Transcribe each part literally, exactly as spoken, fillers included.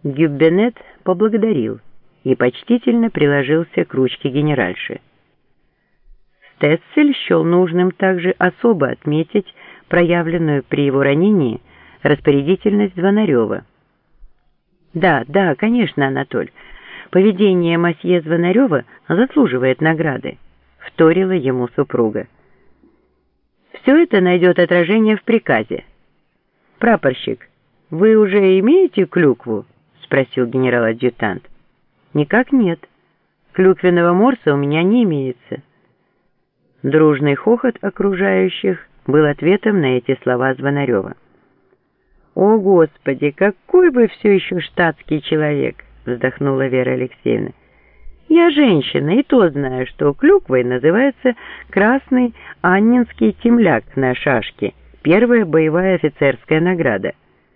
Гюббенет поблагодарил и почтительно приложился к ручке генеральши. Стессель счел нужным также особо отметить проявленную при его ранении распорядительность Звонарева. «Да, да, конечно, Анатоль, поведение мосье Звонарева заслуживает награды», — вторила ему супруга. «Все это найдет отражение в приказе. Прапорщик, вы уже имеете клюкву?» — спросил генерал-адъютант. «Никак нет. Клюквенного морса у меня не имеется». Дружный хохот окружающих был ответом на эти слова Звонарева. «О, Господи, какой вы все еще штатский человек!» — вздохнула Вера Алексеевна. «Я женщина, и то знаю, что клюквой называется красный аннинский темляк на шашке, первая боевая офицерская награда.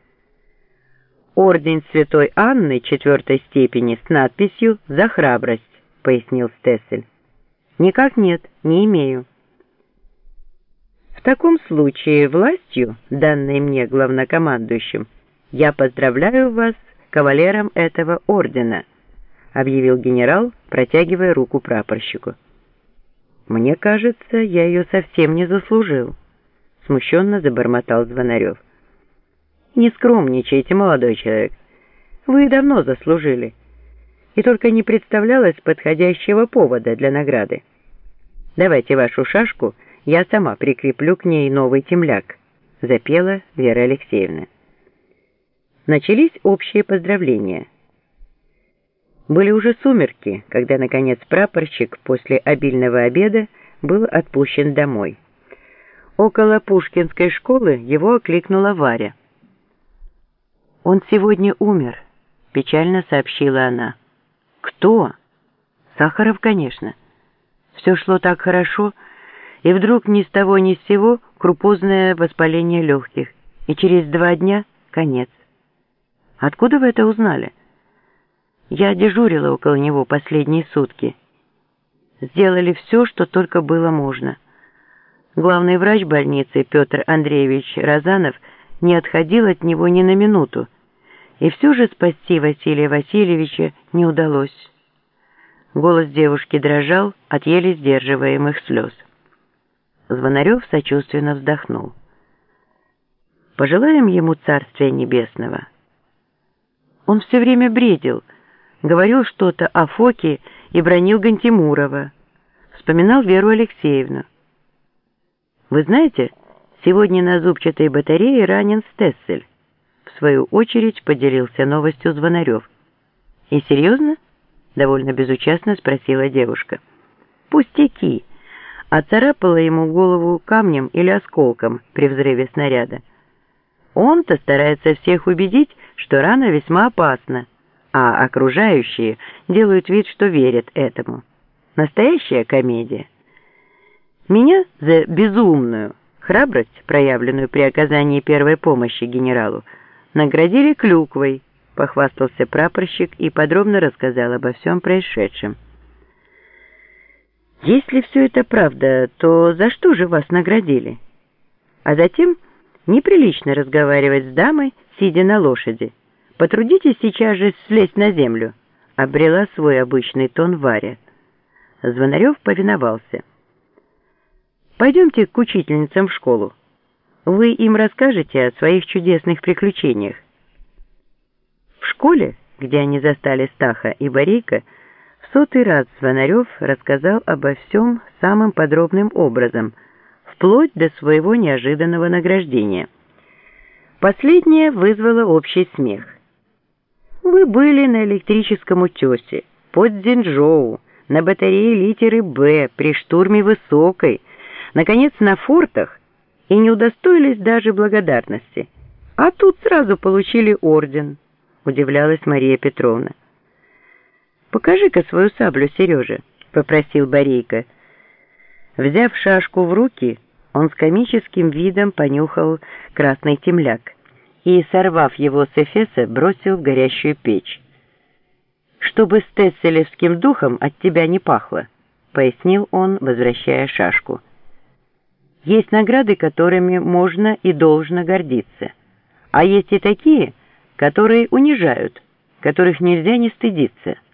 Орден Святой Анны четвертой степени с надписью «За храбрость», — пояснил Стессель. «Никак нет, не имею». «В таком случае властью, данной мне главнокомандующим, я поздравляю вас кавалером этого ордена», — объявил генерал, протягивая руку прапорщику. «Мне кажется, я ее совсем не заслужил», — смущенно забормотал Звонарев. «Не скромничайте, молодой человек. Вы давно заслужили, и только не представлялось подходящего повода для награды. Давайте вашу шашку, я сама прикреплю к ней новый темляк», — запела Вера Алексеевна. Начались общие поздравления. Были уже сумерки, когда, наконец, прапорщик после обильного обеда был отпущен домой. Около Пушкинской школы его окликнула Варя. «Он сегодня умер», — печально сообщила она. «Кто?» «Сахаров, конечно. Все шло так хорошо, и вдруг ни с того ни с сего крупозное воспаление легких, и через два дня конец». «Откуда вы это узнали?» «Я дежурила около него последние сутки. Сделали все, что только было можно. Главный врач больницы Петр Андреевич Розанов не отходил от него ни на минуту, и все же спасти Василия Васильевича не удалось». Голос девушки дрожал от еле сдерживаемых слез. Звонарев сочувственно вздохнул. «Пожелаем ему царствия небесного». Он все время бредил, говорил что-то о Фоке и бранил Гантимурова, вспоминал Веру Алексеевну. «Вы знаете, сегодня на зубчатой батарее ранен Стессель», в свою очередь поделился новостью Звонарев. «И серьезно?» — довольно безучастно спросила девушка. «Пустяки. А царапала ему голову камнем или осколком при взрыве снаряда. Он-то старается всех убедить, что рана весьма опасна, а окружающие делают вид, что верят этому. Настоящая комедия. Меня за безумную храбрость, проявленную при оказании первой помощи генералу, наградили клюквой», — похвастался прапорщик и подробно рассказал обо всем происшедшем. «Если все это правда, то за что же вас наградили? А затем неприлично разговаривать с дамой, сидя на лошади. Потрудитесь сейчас же слезть на землю», — обрела свой обычный тон Варя. Звонарев повиновался. «Пойдемте к учительницам в школу. Вы им расскажете о своих чудесных приключениях». В школе, где они застали Стаха и Борейка, в сотый раз Звонарев рассказал обо всем самым подробным образом, вплоть до своего неожиданного награждения. Последнее вызвало общий смех. «Вы были на электрическом утесе, под Дзинчжоу, на батарее литеры «Б», при штурме Высокой, наконец, на фортах, и не удостоились даже благодарности. А тут сразу получили орден», — удивлялась Мария Петровна. «Покажи-ка свою саблю, Сережа», — попросил Борейка. Взяв шашку в руки, он с комическим видом понюхал красный темляк и, сорвав его с эфеса, бросил в горящую печь. «Чтобы стесселевским духом от тебя не пахло», — пояснил он, возвращая шашку. «Есть награды, которыми можно и должно гордиться, а есть и такие, которые унижают, которых нельзя не стыдиться.